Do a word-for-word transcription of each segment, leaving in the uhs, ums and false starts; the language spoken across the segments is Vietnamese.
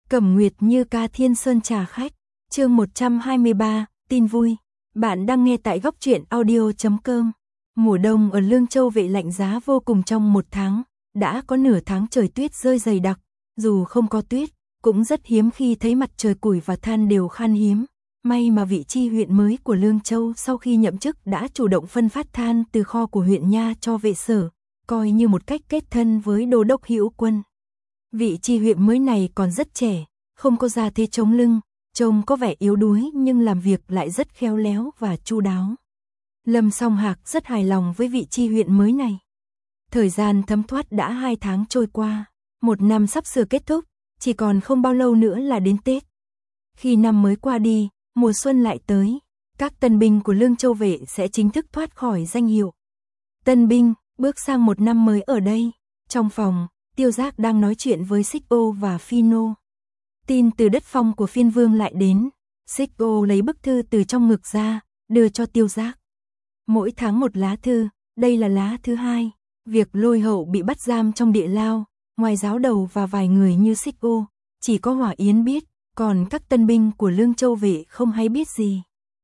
Cẩm Nguyệt Như ca Thiên Sơn trà khách, chương một trăm hai mươi ba, tin vui. Bạn đang nghe tại góc truyện audio chấm com. Mùa đông ở Lương Châu Vệ lạnh giá vô cùng trong một tháng, đã có nửa tháng trời tuyết rơi dày đặc, dù không có tuyết, cũng rất hiếm khi thấy mặt trời củi và than đều khan hiếm. May mà vị chi huyện mới của Lương Châu sau khi nhậm chức đã chủ động phân phát than từ kho của huyện nha cho vệ sở, coi như một cách kết thân với đô đốc Hữu Quân. Vị chi huyện mới này còn rất trẻ, không có gia thế chống lưng, trông có vẻ yếu đuối nhưng làm việc lại rất khéo léo và chu đáo. Lâm Song Hạc rất hài lòng với vị chi huyện mới này. Thời gian thấm thoát đã hai tháng trôi qua, một năm sắp sửa kết thúc, chỉ còn không bao lâu nữa là đến Tết. Khi năm mới qua đi, mùa xuân lại tới, các tân binh của Lương Châu Vệ sẽ chính thức thoát khỏi danh hiệu tân binh, bước sang một năm mới ở đây. Trong phòng, Tiêu Giác đang nói chuyện với Xích Ô và Phi Nô. Tin từ đất phong của Phiên Vương lại đến, Xích Ô lấy bức thư từ trong ngực ra, đưa cho Tiêu Giác. Mỗi tháng một lá thư, đây là lá thứ hai. Việc Lôi Hậu bị bắt giam trong địa lao, ngoài giáo đầu và vài người như Xích Ô, chỉ có Hỏa Yến biết, còn các tân binh của Lương Châu Vệ không hay biết gì.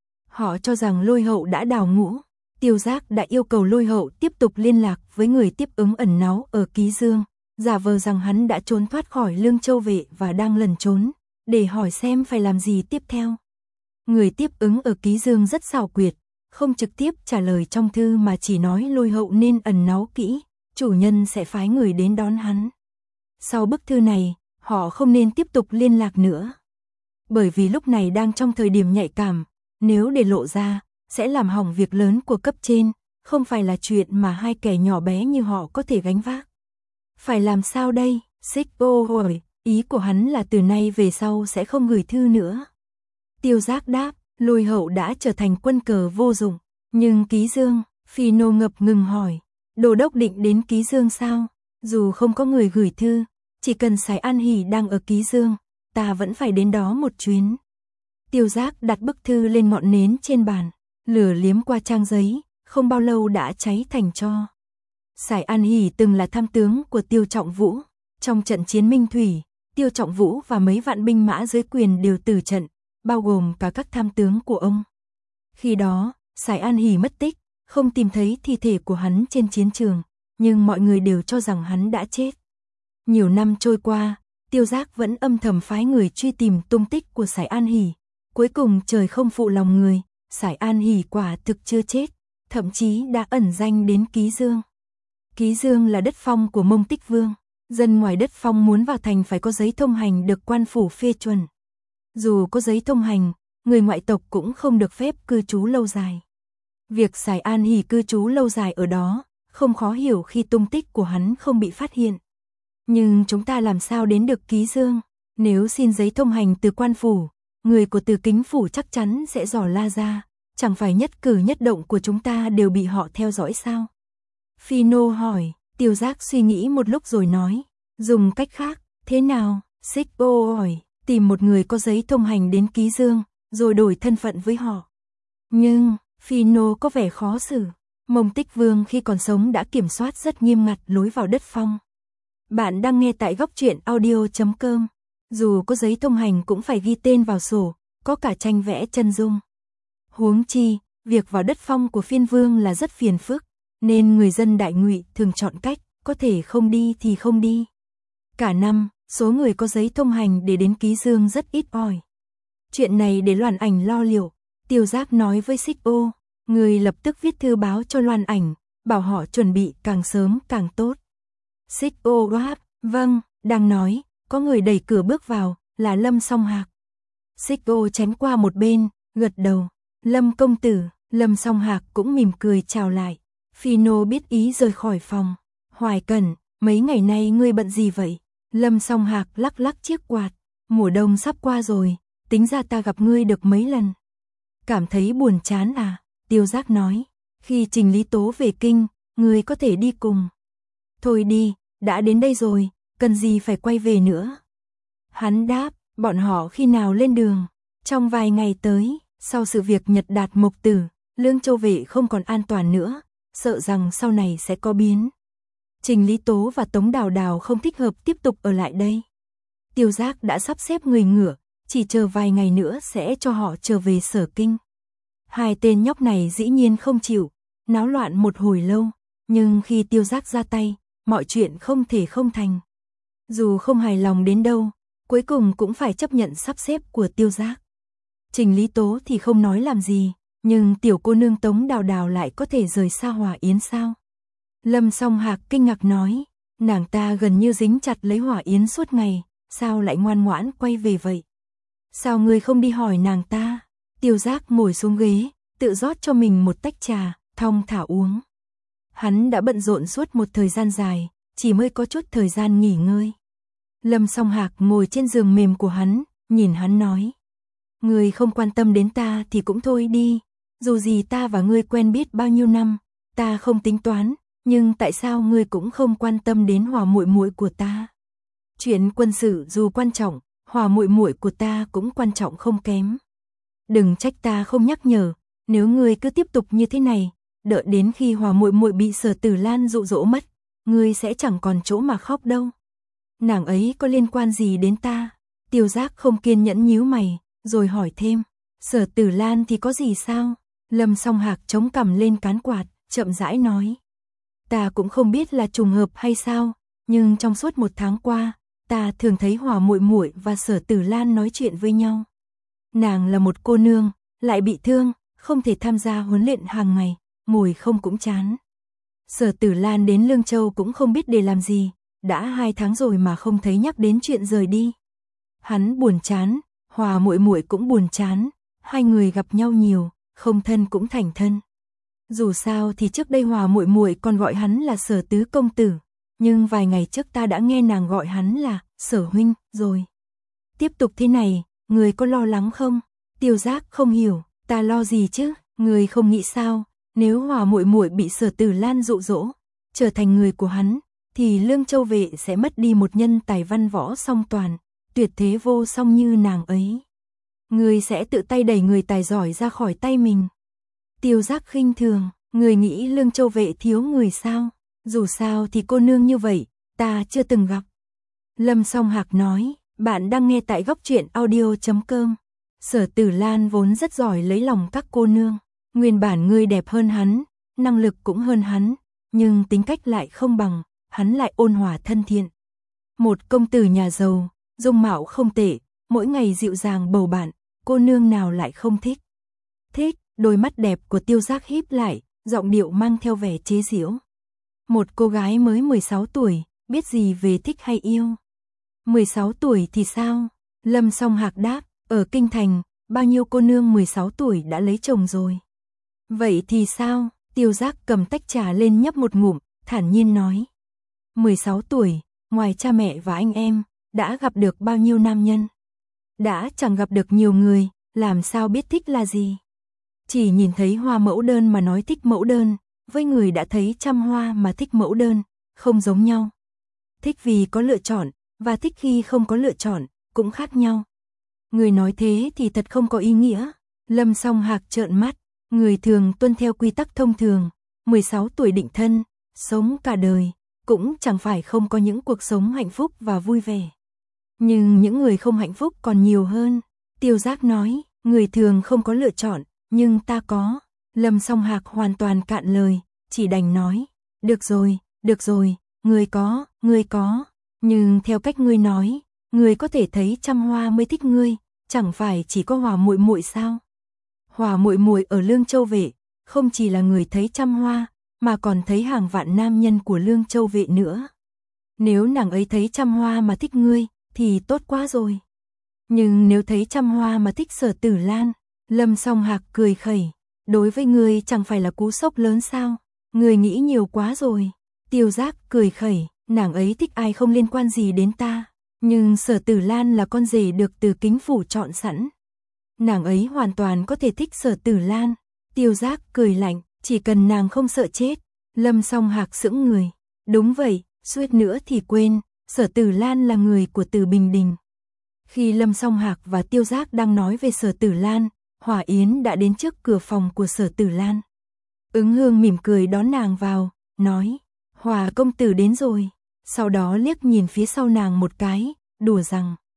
Họ cho rằng Lôi Hậu đã đào ngũ. Tiêu Giác đã yêu cầu Lôi Hậu tiếp tục liên lạc với người tiếp ứng ẩn náu ở Ký Dương, giả vờ rằng hắn đã trốn thoát khỏi Lương Châu Vệ và đang lẩn trốn, để hỏi xem phải làm gì tiếp theo. Người tiếp ứng ở Ký Dương rất xảo quyệt, không trực tiếp trả lời trong thư mà chỉ nói Lôi Hậu nên ẩn náu kỹ, chủ nhân sẽ phái người đến đón hắn. Sau bức thư này, họ không nên tiếp tục liên lạc nữa. Bởi vì lúc này đang trong thời điểm nhạy cảm, nếu để lộ ra, sẽ làm hỏng việc lớn của cấp trên, không phải là chuyện mà hai kẻ nhỏ bé như họ có thể gánh vác. Phải làm sao đây? Xích Ô hỏi, ý của hắn là từ nay về sau sẽ không gửi thư nữa. Tiêu Giác đáp, Lôi Hậu đã trở thành quân cờ vô dụng, nhưng Ký Dương, Phi Nô ngập ngừng hỏi, Đô đốc định đến Ký Dương sao? Dù không có người gửi thư, chỉ cần Sài An Hỷ đang ở Ký Dương, ta vẫn phải đến đó một chuyến. Tiêu Giác đặt bức thư lên ngọn nến trên bàn, lửa liếm qua trang giấy, không bao lâu đã cháy thành tro. Sài An Hỷ từng là tham tướng của Tiêu Trọng Vũ. Trong trận chiến Minh Thủy, Tiêu Trọng Vũ và mấy vạn binh mã dưới quyền đều tử trận, bao gồm cả các tham tướng của ông. Khi đó, Sài An Hỷ mất tích, không tìm thấy thi thể của hắn trên chiến trường, nhưng mọi người đều cho rằng hắn đã chết. Nhiều năm trôi qua, Tiêu Giác vẫn âm thầm phái người truy tìm tung tích của Sài An Hỷ. Cuối cùng trời không phụ lòng người, Sài An Hỷ quả thực chưa chết, thậm chí đã ẩn danh đến Ký Dương. Ký Dương là đất phong của Mông Tích Vương, dân ngoài đất phong muốn vào thành phải có giấy thông hành được quan phủ phê chuẩn. Dù có giấy thông hành, người ngoại tộc cũng không được phép cư trú lâu dài. Việc Sài An Hỷ cư trú lâu dài ở đó, không khó hiểu khi tung tích của hắn không bị phát hiện. Nhưng chúng ta làm sao đến được Ký Dương? Nếu xin giấy thông hành từ quan phủ, người của Từ Kính phủ chắc chắn sẽ dò la ra, chẳng phải nhất cử nhất động của chúng ta đều bị họ theo dõi sao? Phi Nô hỏi, Tiêu Giác suy nghĩ một lúc rồi nói, dùng cách khác, thế nào? Xích Ô hỏi, tìm một người có giấy thông hành đến Ký Dương, rồi đổi thân phận với họ. Nhưng, Phi Nô có vẻ khó xử, Mông Tích Vương khi còn sống đã kiểm soát rất nghiêm ngặt lối vào đất phong. Bạn đang nghe tại góc truyện audio chấm com. Dù có giấy thông hành cũng phải ghi tên vào sổ, có cả tranh vẽ chân dung. Huống chi, việc vào đất phong của Phiên Vương là rất phiền phức, nên người dân Đại Ngụy thường chọn cách, có thể không đi thì không đi. Cả năm, số người có giấy thông hành để đến Ký Dương rất ít ỏi. Chuyện này để Loan Ảnh lo liệu, Tiêu Giác nói với Xích Ô, người lập tức viết thư báo cho Loan Ảnh, bảo họ chuẩn bị càng sớm càng tốt. Xích Ô đáp, vâng, đang nói, có người đẩy cửa bước vào, là Lâm Song Hạc. Xích Ô chém qua một bên, gật đầu, Lâm công tử. Lâm Song Hạc cũng mỉm cười chào lại. Phi Nô biết ý rời khỏi phòng. Hoài Cẩn, mấy ngày nay ngươi bận gì vậy? Lâm Song Hạc lắc lắc chiếc quạt, mùa đông sắp qua rồi, tính ra ta gặp ngươi được mấy lần. Cảm thấy buồn chán à? Tiêu Giác nói, khi Trình Lý Tố về kinh, ngươi có thể đi cùng. Thôi đi, đã đến đây rồi, cần gì phải quay về nữa? Hắn đáp, bọn họ khi nào lên đường? Trong vài ngày tới, sau sự việc Nhật Đạt Mộc Tử, Lương Châu Vệ không còn an toàn nữa, sợ rằng sau này sẽ có biến. Trình Lý Tố và Tống Đào Đào không thích hợp tiếp tục ở lại đây. Tiêu Giác đã sắp xếp người ngựa, chỉ chờ vài ngày nữa sẽ cho họ trở về Sở Kinh. Hai tên nhóc này dĩ nhiên không chịu, náo loạn một hồi lâu, nhưng khi Tiêu Giác ra tay, mọi chuyện không thể không thành. Dù không hài lòng đến đâu, cuối cùng cũng phải chấp nhận sắp xếp của Tiêu Giác. Trình Lý Tố thì không nói làm gì, nhưng tiểu cô nương Tống Đào Đào lại có thể rời xa Hỏa Yến sao? Lâm Song Hạc kinh ngạc nói, nàng ta gần như dính chặt lấy Hỏa Yến suốt ngày, sao lại ngoan ngoãn quay về vậy? Sao ngươi không đi hỏi nàng ta? Tiêu Giác ngồi xuống ghế, tự rót cho mình một tách trà, thong thả uống. Hắn đã bận rộn suốt một thời gian dài, chỉ mới có chút thời gian nghỉ ngơi. Lâm Song Hạc ngồi trên giường mềm của hắn, nhìn hắn nói. Ngươi không quan tâm đến ta thì cũng thôi đi, dù gì ta và ngươi quen biết bao nhiêu năm, ta không tính toán, nhưng tại sao ngươi cũng không quan tâm đến Hỏa muội muội của ta? Chuyện quân sự dù quan trọng, Hỏa muội muội của ta cũng quan trọng không kém. Đừng trách ta không nhắc nhở, nếu ngươi cứ tiếp tục như thế này, đợi đến khi Hỏa muội muội bị Sở Tử Lan dụ dỗ mất, ngươi sẽ chẳng còn chỗ mà khóc đâu. Nàng ấy có liên quan gì đến ta? Tiêu Giác không kiên nhẫn nhíu mày, rồi hỏi thêm, Sở Tử Lan thì có gì sao? Lâm Song Hạc chống cằm lên cán quạt, chậm rãi nói. Ta cũng không biết là trùng hợp hay sao, nhưng trong suốt một tháng qua, ta thường thấy Hỏa muội muội và Sở Tử Lan nói chuyện với nhau. Nàng là một cô nương, lại bị thương, không thể tham gia huấn luyện hàng ngày, ngồi không cũng chán. Sở Tử Lan đến Lương Châu cũng không biết để làm gì, đã hai tháng rồi mà không thấy nhắc đến chuyện rời đi. Hắn buồn chán, Hỏa muội muội cũng buồn chán, hai người gặp nhau nhiều, không thân cũng thành thân. Dù sao thì trước đây Hỏa muội muội còn gọi hắn là Sở tứ công tử, nhưng vài ngày trước ta đã nghe nàng gọi hắn là Sở huynh rồi. Tiếp tục thế này, người có lo lắng không? Tiêu Giác không hiểu, ta lo gì chứ? Người không nghĩ sao? Nếu Hỏa muội muội bị Sở Tử Lan dụ dỗ, trở thành người của hắn, thì Lương Châu vệ sẽ mất đi một nhân tài văn võ song toàn, tuyệt thế vô song như nàng ấy. Người sẽ tự tay đẩy người tài giỏi ra khỏi tay mình. Tiêu Giác khinh thường, người nghĩ Lương Châu vệ thiếu người sao? Dù sao thì cô nương như vậy, ta chưa từng gặp. Lâm Song Hạc nói, bạn đang nghe tại góc truyện audio chấm com. Sở Tử Lan vốn rất giỏi lấy lòng các cô nương. Nguyên bản ngươi đẹp hơn hắn, năng lực cũng hơn hắn, nhưng tính cách lại không bằng, hắn lại ôn hòa thân thiện. Một công tử nhà giàu, dung mạo không tệ, mỗi ngày dịu dàng bầu bạn, cô nương nào lại không thích. Thích, đôi mắt đẹp của Tiêu Giác híp lại, giọng điệu mang theo vẻ chế giễu. Một cô gái mới mười sáu tuổi, biết gì về thích hay yêu. mười sáu tuổi thì sao? Lâm Song Hạc đáp, ở Kinh Thành, bao nhiêu cô nương mười sáu tuổi đã lấy chồng rồi. Vậy thì sao? Tiêu Giác cầm tách trà lên nhấp một ngụm, thản nhiên nói. mười sáu tuổi, ngoài cha mẹ và anh em, đã gặp được bao nhiêu nam nhân? Đã chẳng gặp được nhiều người, làm sao biết thích là gì? Chỉ nhìn thấy hoa mẫu đơn mà nói thích mẫu đơn, với người đã thấy trăm hoa mà thích mẫu đơn, không giống nhau. Thích vì có lựa chọn, và thích khi không có lựa chọn, cũng khác nhau. Người nói thế thì thật không có ý nghĩa. Lâm Song Hạc trợn mắt, người thường tuân theo quy tắc thông thường, mười sáu tuổi định thân, sống cả đời, cũng chẳng phải không có những cuộc sống hạnh phúc và vui vẻ. Nhưng những người không hạnh phúc còn nhiều hơn. Tiêu Giác nói, người thường không có lựa chọn, nhưng ta có. Lâm Song Hạc hoàn toàn cạn lời, chỉ đành nói, được rồi, được rồi, người có, người có. Nhưng theo cách ngươi nói, người có thể thấy trăm hoa mới thích ngươi, chẳng phải chỉ có Hỏa muội muội sao? Hỏa muội muội ở Lương Châu vệ, không chỉ là người thấy trăm hoa, mà còn thấy hàng vạn nam nhân của Lương Châu vệ nữa. Nếu nàng ấy thấy trăm hoa mà thích ngươi, thì tốt quá rồi. Nhưng nếu thấy trăm hoa mà thích Sở Tử Lan, Lâm Song Hạc cười khẩy, đối với ngươi chẳng phải là cú sốc lớn sao? Ngươi nghĩ nhiều quá rồi. Tiêu Giác cười khẩy, nàng ấy thích ai không liên quan gì đến ta, nhưng Sở Tử Lan là con rể được Từ Kính phủ chọn sẵn. Nàng ấy hoàn toàn có thể thích Sở Tử Lan. Tiêu Giác cười lạnh, chỉ cần nàng không sợ chết. Lâm Song Hạc sững người. Đúng vậy, suýt nữa thì quên, Sở Tử Lan là người của Từ Bình Đình. Khi Lâm Song Hạc và Tiêu Giác đang nói về Sở Tử Lan, Hỏa Yến đã đến trước cửa phòng của Sở Tử Lan. Ứng Hương mỉm cười đón nàng vào, nói, Hỏa công tử đến rồi. Sau đó liếc nhìn phía sau nàng một cái, đùa rằng,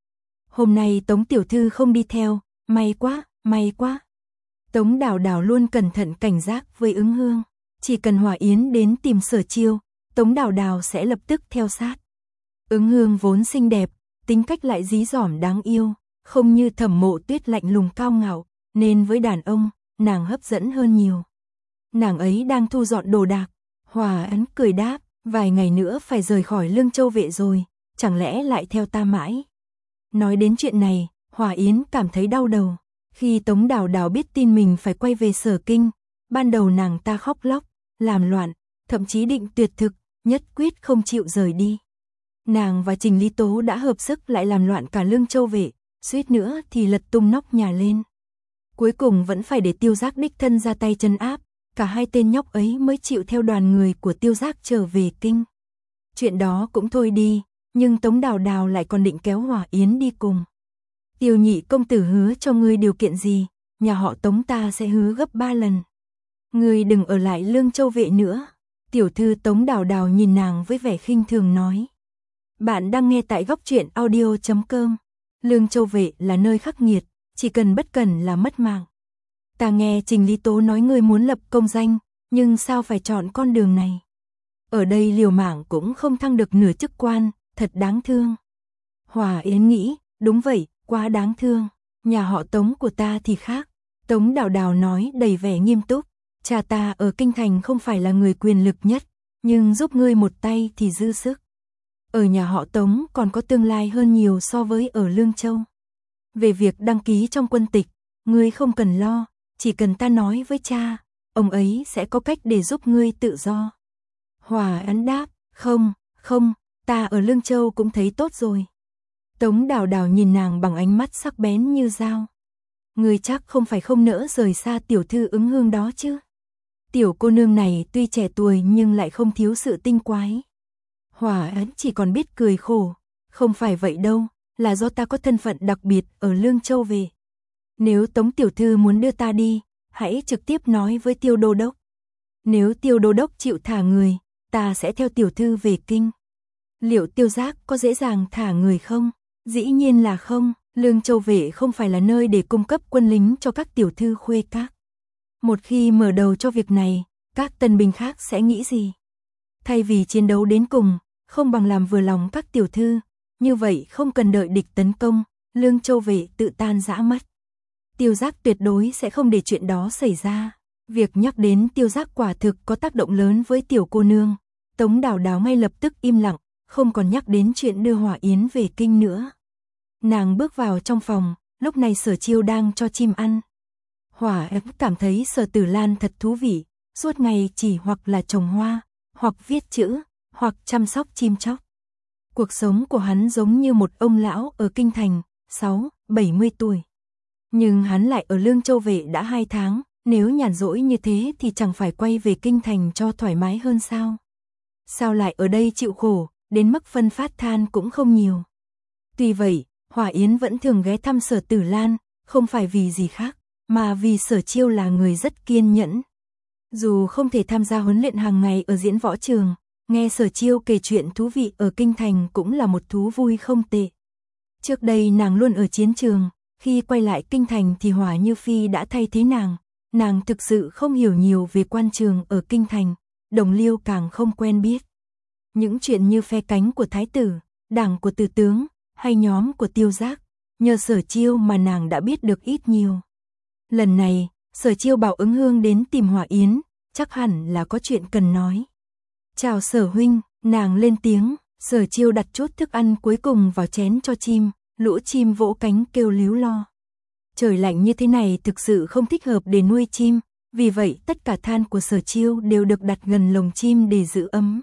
Hôm nay Tống tiểu thư không đi theo, may quá, may quá. Tống Đào Đào luôn cẩn thận cảnh giác với Ứng Hương, chỉ cần Hòa Yến đến tìm Sở Chiêu, Tống Đào Đào sẽ lập tức theo sát. Ứng Hương vốn xinh đẹp, tính cách lại dí dỏm đáng yêu, không như Thẩm Mộ Tuyết lạnh lùng cao ngạo, nên với đàn ông, nàng hấp dẫn hơn nhiều. Nàng ấy đang thu dọn đồ đạc, Hòa Yến cười đáp, vài ngày nữa phải rời khỏi Lương Châu Vệ rồi, chẳng lẽ lại theo ta mãi? Nói đến chuyện này, Hòa Yến cảm thấy đau đầu. Khi Tống Đào Đào biết tin mình phải quay về Sở Kinh, ban đầu nàng ta khóc lóc, làm loạn, thậm chí định tuyệt thực, nhất quyết không chịu rời đi. Nàng và Trình Lý Tố đã hợp sức lại làm loạn cả Lương Châu Vệ, suýt nữa thì lật tung nóc nhà lên. Cuối cùng vẫn phải để Tiêu Giác đích thân ra tay trấn áp, cả hai tên nhóc ấy mới chịu theo đoàn người của Tiêu Giác trở về kinh. Chuyện đó cũng thôi đi, nhưng Tống Đào Đào lại còn định kéo Hòa Yến đi cùng. Tiêu nhị công tử hứa cho ngươi điều kiện gì, nhà họ Tống ta sẽ hứa gấp ba lần. Ngươi đừng ở lại Lương Châu Vệ nữa. Tiểu thư Tống Đào Đào nhìn nàng với vẻ khinh thường nói. Bạn đang nghe tại góc truyện audio chấm com. Lương Châu Vệ là nơi khắc nghiệt, chỉ cần bất cẩn là mất mạng. Ta nghe Trình Lý Tố nói ngươi muốn lập công danh, nhưng sao phải chọn con đường này? Ở đây liều mạng cũng không thăng được nửa chức quan, thật đáng thương. Hòa Yến nghĩ, đúng vậy, quá đáng thương. Nhà họ Tống của ta thì khác. Tống Đào Đào nói đầy vẻ nghiêm túc. Cha ta ở kinh thành không phải là người quyền lực nhất, nhưng giúp ngươi một tay thì dư sức. Ở nhà họ Tống còn có tương lai hơn nhiều so với ở Lương Châu. Về việc đăng ký trong quân tịch, ngươi không cần lo, chỉ cần ta nói với cha, ông ấy sẽ có cách để giúp ngươi tự do. Hòa Yến đáp, không, không, ta ở Lương Châu cũng thấy tốt rồi. Tống Đào Đào nhìn nàng bằng ánh mắt sắc bén như dao. Ngươi chắc không phải không nỡ rời xa tiểu thư Ứng Hương đó chứ? Tiểu cô nương này tuy trẻ tuổi nhưng lại không thiếu sự tinh quái. Hòa Yến chỉ còn biết cười khổ. Không phải vậy đâu, là do ta có thân phận đặc biệt ở Lương Châu Về. Nếu Tống tiểu thư muốn đưa ta đi, hãy trực tiếp nói với Tiêu đô đốc. Nếu Tiêu đô đốc chịu thả người, ta sẽ theo tiểu thư về kinh. Liệu Tiêu Giác có dễ dàng thả người không? Dĩ nhiên là không, Lương Châu Vệ không phải là nơi để cung cấp quân lính cho các tiểu thư khuê các. Một khi mở đầu cho việc này, các tân binh khác sẽ nghĩ gì? Thay vì chiến đấu đến cùng, không bằng làm vừa lòng các tiểu thư, như vậy không cần đợi địch tấn công, Lương Châu Vệ tự tan rã mất. Tiêu Giác tuyệt đối sẽ không để chuyện đó xảy ra. Việc nhắc đến Tiêu Giác quả thực có tác động lớn với tiểu cô nương. Tống Đào Đào ngay lập tức im lặng, không còn nhắc đến chuyện đưa Hòa Yến về kinh nữa. Nàng bước vào trong phòng, lúc này Sở Chiêu đang cho chim ăn. Hòa Yến cảm thấy Sở Tử Lan thật thú vị, suốt ngày chỉ hoặc là trồng hoa, hoặc viết chữ, hoặc chăm sóc chim chóc. Cuộc sống của hắn giống như một ông lão ở kinh thành, sáu, bảy mươi tuổi. Nhưng hắn lại ở Lương Châu Vệ đã hai tháng, nếu nhàn rỗi như thế thì chẳng phải quay về kinh thành cho thoải mái hơn sao? Sao lại ở đây chịu khổ, đến mức phân phát than cũng không nhiều. Tuy vậy, Hòa Yến vẫn thường ghé thăm Sở Tử Lan, không phải vì gì khác, mà vì Sở Chiêu là người rất kiên nhẫn. Dù không thể tham gia huấn luyện hàng ngày ở diễn võ trường, nghe Sở Chiêu kể chuyện thú vị ở kinh thành cũng là một thú vui không tệ. Trước đây nàng luôn ở chiến trường, khi quay lại kinh thành thì Hòa Như Phi đã thay thế nàng, nàng thực sự không hiểu nhiều về quan trường ở kinh thành, đồng liêu càng không quen biết. Những chuyện như phe cánh của thái tử, đảng của tử tướng, hay nhóm của Tiêu Giác, nhờ Sở Chiêu mà nàng đã biết được ít nhiều. Lần này, Sở Chiêu bảo Ứng Hương đến tìm Hòa Yến, chắc hẳn là có chuyện cần nói. Chào Sở huynh, nàng lên tiếng, Sở Chiêu đặt chút thức ăn cuối cùng vào chén cho chim, lũ chim vỗ cánh kêu líu lo. Trời lạnh như thế này thực sự không thích hợp để nuôi chim, vì vậy tất cả than của Sở Chiêu đều được đặt gần lồng chim để giữ ấm.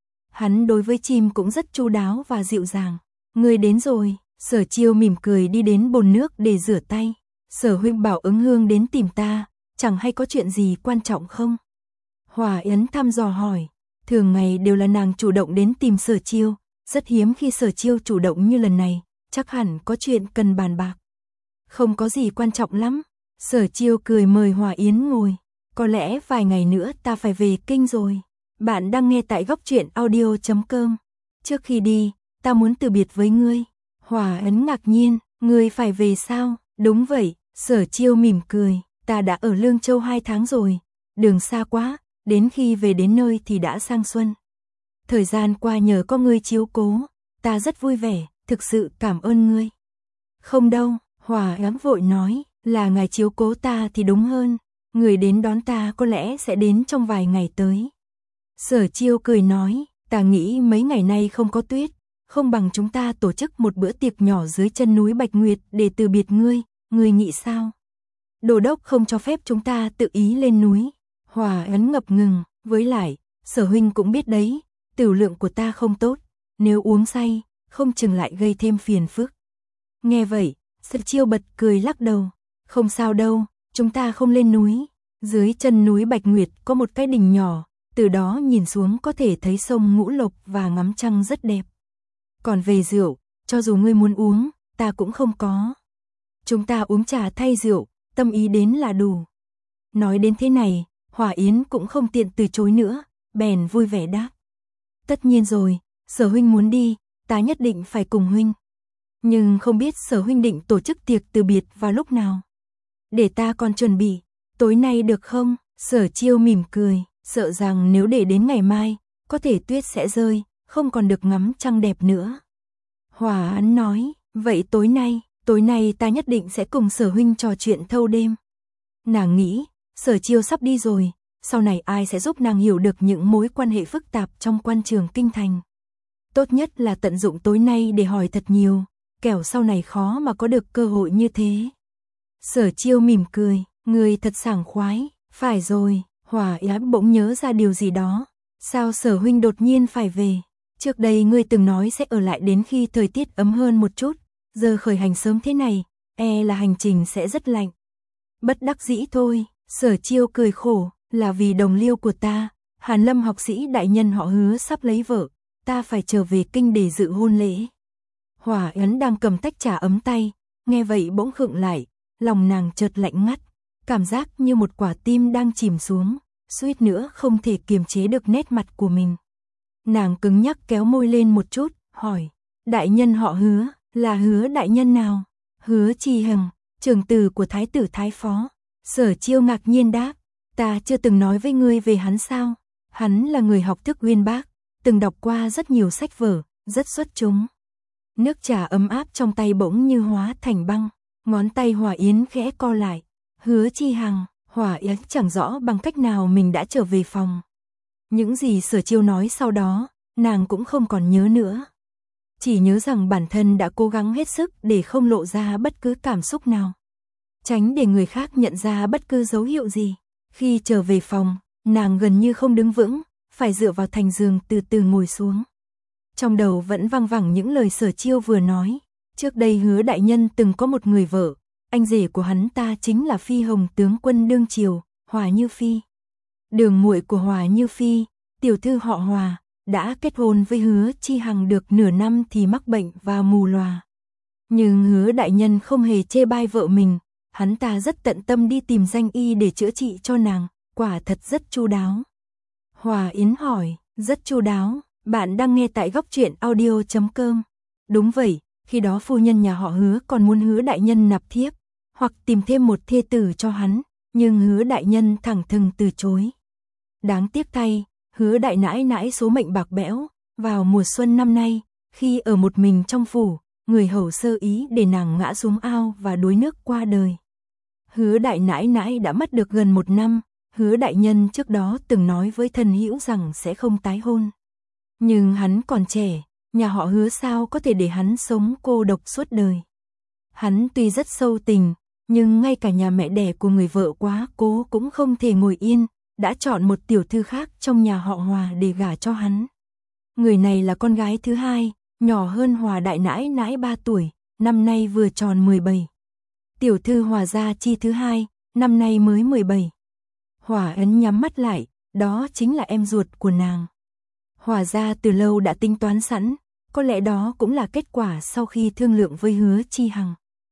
Hắn đối với chim cũng rất chu đáo và dịu dàng. Người đến rồi, Sở Chiêu mỉm cười đi đến bồn nước để rửa tay. Sở huynh bảo Ứng Hương đến tìm ta, chẳng hay có chuyện gì quan trọng không? Hòa Yến thăm dò hỏi, thường ngày đều là nàng chủ động đến tìm Sở Chiêu, rất hiếm khi Sở Chiêu chủ động như lần này, chắc hẳn có chuyện cần bàn bạc. Không có gì quan trọng lắm, Sở Chiêu cười mời Hòa Yến ngồi, có lẽ vài ngày nữa ta phải về kinh rồi. Bạn đang nghe tại góc truyện audio chấm com. Trước khi đi, ta muốn từ biệt với ngươi. Hòa Yến ngạc nhiên, Ngươi phải về sao? Đúng vậy, Sở Chiêu mỉm cười, ta đã ở Lương Châu hai tháng rồi, đường xa quá, đến khi về đến nơi thì đã sang xuân. Thời gian qua nhờ có ngươi chiếu cố, ta rất vui vẻ, thực sự cảm ơn ngươi. Không đâu, Hòa Ám vội nói, là ngài chiếu cố ta thì đúng hơn, người đến đón ta có lẽ sẽ đến trong vài ngày tới. Sở Chiêu cười nói, ta nghĩ mấy ngày nay không có tuyết, không bằng chúng ta tổ chức một bữa tiệc nhỏ dưới chân núi Bạch Nguyệt để từ biệt ngươi, ngươi nghĩ sao? Đô đốc không cho phép chúng ta tự ý lên núi. Hòa Ấn ngập ngừng, với lại, Sở huynh cũng biết đấy, tửu lượng của ta không tốt, nếu uống say, không chừng lại gây thêm phiền phức. Nghe vậy, Sở Chiêu bật cười lắc đầu, không sao đâu, chúng ta không lên núi, dưới chân núi Bạch Nguyệt có một cái đình nhỏ, từ đó nhìn xuống có thể thấy sông Ngũ Lộc và ngắm trăng rất đẹp. Còn về rượu, cho dù ngươi muốn uống, ta cũng không có. Chúng ta uống trà thay rượu, tâm ý đến là đủ. Nói đến thế này, Hòa Yến cũng không tiện từ chối nữa, bèn vui vẻ đáp. Tất nhiên rồi, Sở huynh muốn đi, ta nhất định phải cùng huynh. Nhưng không biết Sở huynh định tổ chức tiệc từ biệt vào lúc nào. Để ta còn chuẩn bị, tối nay được không? Sở Chiêu mỉm cười, sợ rằng nếu để đến ngày mai, có thể tuyết sẽ rơi, không còn được ngắm trăng đẹp nữa. Hòa Án nói, vậy tối nay, tối nay ta nhất định sẽ cùng Sở huynh trò chuyện thâu đêm. Nàng nghĩ, Sở Chiêu sắp đi rồi, sau này ai sẽ giúp nàng hiểu được những mối quan hệ phức tạp trong quan trường kinh thành. Tốt nhất là tận dụng tối nay để hỏi thật nhiều, kẻo sau này khó mà có được cơ hội như thế. Sở Chiêu mỉm cười, người thật sảng khoái, phải rồi, Hòa Yến bỗng nhớ ra điều gì đó. Sao Sở huynh đột nhiên phải về? Trước đây ngươi từng nói sẽ ở lại đến khi thời tiết ấm hơn một chút, giờ khởi hành sớm thế này, e là hành trình sẽ rất lạnh. Bất đắc dĩ thôi, Sở Chiêu cười khổ, là vì đồng liêu của ta, Hàn Lâm học sĩ đại nhân họ Hứa sắp lấy vợ, ta phải trở về kinh để dự hôn lễ. Hòa Yến đang cầm tách trà ấm tay, nghe vậy bỗng khựng lại, lòng nàng chợt lạnh ngắt, cảm giác như một quả tim đang chìm xuống, suýt nữa không thể kiềm chế được nét mặt của mình. Nàng cứng nhắc kéo môi lên một chút, hỏi, đại nhân họ Hứa, là Hứa đại nhân nào? Hứa Chi Hằng, trưởng tử của thái tử thái phó. Sở Chiêu ngạc nhiên đáp, ta chưa từng nói với ngươi về hắn sao? Hắn là người học thức uyên bác, từng đọc qua rất nhiều sách vở, rất xuất chúng. Nước trà ấm áp trong tay bỗng như hóa thành băng, ngón tay Hòa Yến khẽ co lại. Hứa Chi Hằng, Hòa Yến chẳng rõ bằng cách nào mình đã trở về phòng. Những gì Sở Chiêu nói sau đó, nàng cũng không còn nhớ nữa. Chỉ nhớ rằng bản thân đã cố gắng hết sức để không lộ ra bất cứ cảm xúc nào. Tránh để người khác nhận ra bất cứ dấu hiệu gì. Khi trở về phòng, nàng gần như không đứng vững, phải dựa vào thành giường từ từ ngồi xuống. Trong đầu vẫn văng vẳng những lời Sở Chiêu vừa nói. Trước đây Hứa đại nhân từng có một người vợ, anh rể của hắn ta chính là phi hồng tướng quân đương triều, Hòa Như Phi. Đường muội của Hòa Như Phi, tiểu thư họ Hòa, đã kết hôn với Hứa Chi Hằng được nửa năm thì mắc bệnh và mù lòa. Nhưng Hứa đại nhân không hề chê bai vợ mình, hắn ta rất tận tâm đi tìm danh y để chữa trị cho nàng, quả thật rất chu đáo. Hòa Yến hỏi, rất chu đáo, bạn đang nghe tại góc truyện audio chấm com. Đúng vậy, khi đó phu nhân nhà họ Hứa còn muốn Hứa đại nhân nạp thiếp, hoặc tìm thêm một thê tử cho hắn, nhưng Hứa đại nhân thẳng thừng từ chối. Đáng tiếc thay, Hứa đại nãi nãi số mệnh bạc bẽo, vào mùa xuân năm nay, khi ở một mình trong phủ, người hầu sơ ý để nàng ngã xuống ao và đuối nước qua đời. Hứa đại nãi nãi đã mất được gần một năm, Hứa đại nhân trước đó từng nói với thân hữu rằng sẽ không tái hôn. Nhưng hắn còn trẻ, nhà họ Hứa sao có thể để hắn sống cô độc suốt đời. Hắn tuy rất sâu tình, nhưng ngay cả nhà mẹ đẻ của người vợ quá cố cũng không thể ngồi yên, đã chọn một tiểu thư khác trong nhà họ Hòa để gả cho hắn. Người này là con gái thứ hai, nhỏ hơn Hòa đại nãi nãi ba tuổi, năm nay vừa tròn mười bảy. Tiểu thư Hòa gia chi thứ hai, năm nay mới mười bảy. Hòa Ấn nhắm mắt lại, đó chính là em ruột của nàng. Hòa gia từ lâu đã tính toán sẵn, có lẽ đó cũng là kết quả sau khi thương lượng với Hứa Chi Hằng.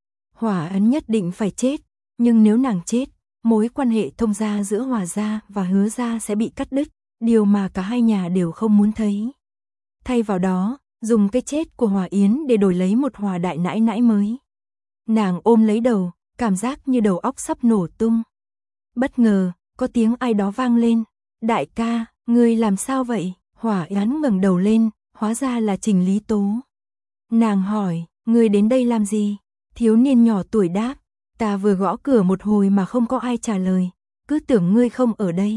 Hòa Ấn nhất định phải chết, nhưng nếu nàng chết, mối quan hệ thông gia giữa Hòa gia và Hứa gia sẽ bị cắt đứt, điều mà cả hai nhà đều không muốn thấy. Thay vào đó, dùng cái chết của Hòa Yến để đổi lấy một Hòa đại nãi nãi mới. Nàng ôm lấy đầu, cảm giác như đầu óc sắp nổ tung. Bất ngờ, có tiếng ai đó vang lên. Đại ca, ngươi làm sao vậy? Hỏa Yến ngẩng đầu lên, hóa ra là Trình Lý Tố. Nàng hỏi, ngươi đến đây làm gì? Thiếu niên nhỏ tuổi đáp, ta vừa gõ cửa một hồi mà không có ai trả lời, cứ tưởng ngươi không ở đây.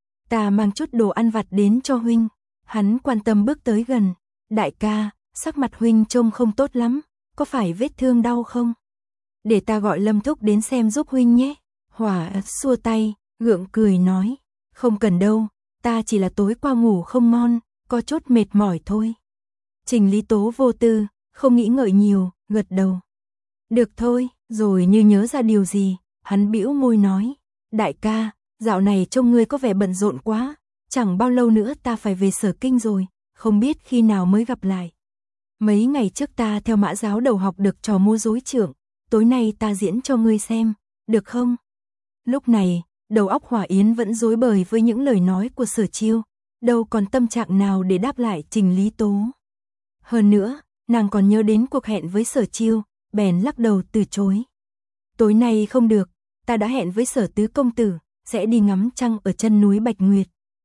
Ta mang chút đồ ăn vặt đến cho huynh. Hắn quan tâm bước tới gần. Đại ca, sắc mặt huynh trông không tốt lắm, có phải vết thương đau không? Để ta gọi Lâm Thúc đến xem giúp huynh nhé. Hỏa xua tay, gượng cười nói, không cần đâu, ta chỉ là tối qua ngủ không ngon, có chút mệt mỏi thôi. Trình Lý Tố vô tư, không nghĩ ngợi nhiều, gật đầu. Được thôi, rồi như nhớ ra điều gì, hắn bĩu môi nói, đại ca, dạo này trông ngươi có vẻ bận rộn quá, chẳng bao lâu nữa ta phải về Sở Kinh rồi, không biết khi nào mới gặp lại. Mấy ngày trước ta theo Mã giáo đầu học được trò múa rối trưởng, tối nay ta diễn cho ngươi xem, được không? Lúc này, đầu óc Hỏa Yến vẫn rối bời với những lời nói của Sở Chiêu, đâu còn tâm trạng nào để đáp lại Trình Lý Tố. Hơn nữa, nàng còn nhớ đến cuộc hẹn với Sở Chiêu, bèn lắc đầu từ chối. Tối nay không được, ta đã hẹn với Sở Tứ công tử, sẽ đi ngắm trăng ở chân núi Bạch Nguyệt.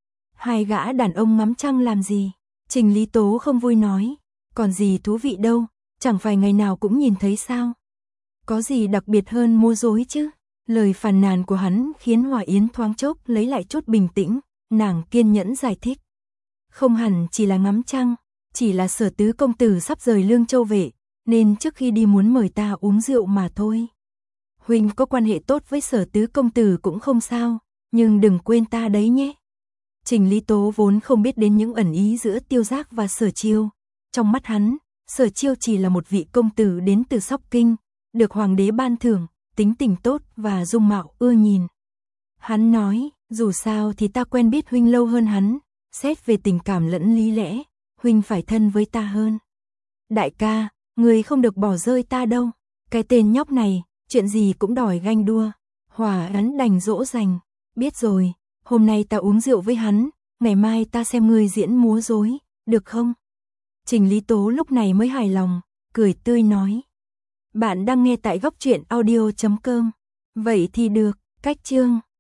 Hai gã đàn ông ngắm trăng làm gì? Trình Lý Tố không vui nói, còn gì thú vị đâu, chẳng phải ngày nào cũng nhìn thấy sao? Có gì đặc biệt hơn múa rối chứ? Lời phàn nàn của hắn khiến Hỏa Yến thoáng chốc lấy lại chút bình tĩnh, nàng kiên nhẫn giải thích. Không hẳn chỉ là ngắm trăng, chỉ là Sở Tứ công tử sắp rời Lương Châu về, nên trước khi đi muốn mời ta uống rượu mà thôi. Huynh có quan hệ tốt với Sở Tứ công tử cũng không sao, nhưng đừng quên ta đấy nhé. Trình Lý Tố vốn không biết đến những ẩn ý giữa Tiêu Giác và Sở Chiêu. Trong mắt hắn, Sở Chiêu chỉ là một vị công tử đến từ Sóc Kinh, được hoàng đế ban thưởng, tính tình tốt và dung mạo ưa nhìn. Hắn nói, dù sao thì ta quen biết huynh lâu hơn hắn, xét về tình cảm lẫn lý lẽ, huynh phải thân với ta hơn. Đại ca, người không được bỏ rơi ta đâu, cái tên nhóc này, chuyện gì cũng đòi ganh đua. Hỏa Yến đành dỗ dành, biết rồi, hôm nay ta uống rượu với hắn, ngày mai ta xem ngươi diễn múa rối, được không? Trình Lý Tố lúc này mới hài lòng, cười tươi nói. Bạn đang nghe tại góc truyện audio chấm com. Vậy thì được, cách chương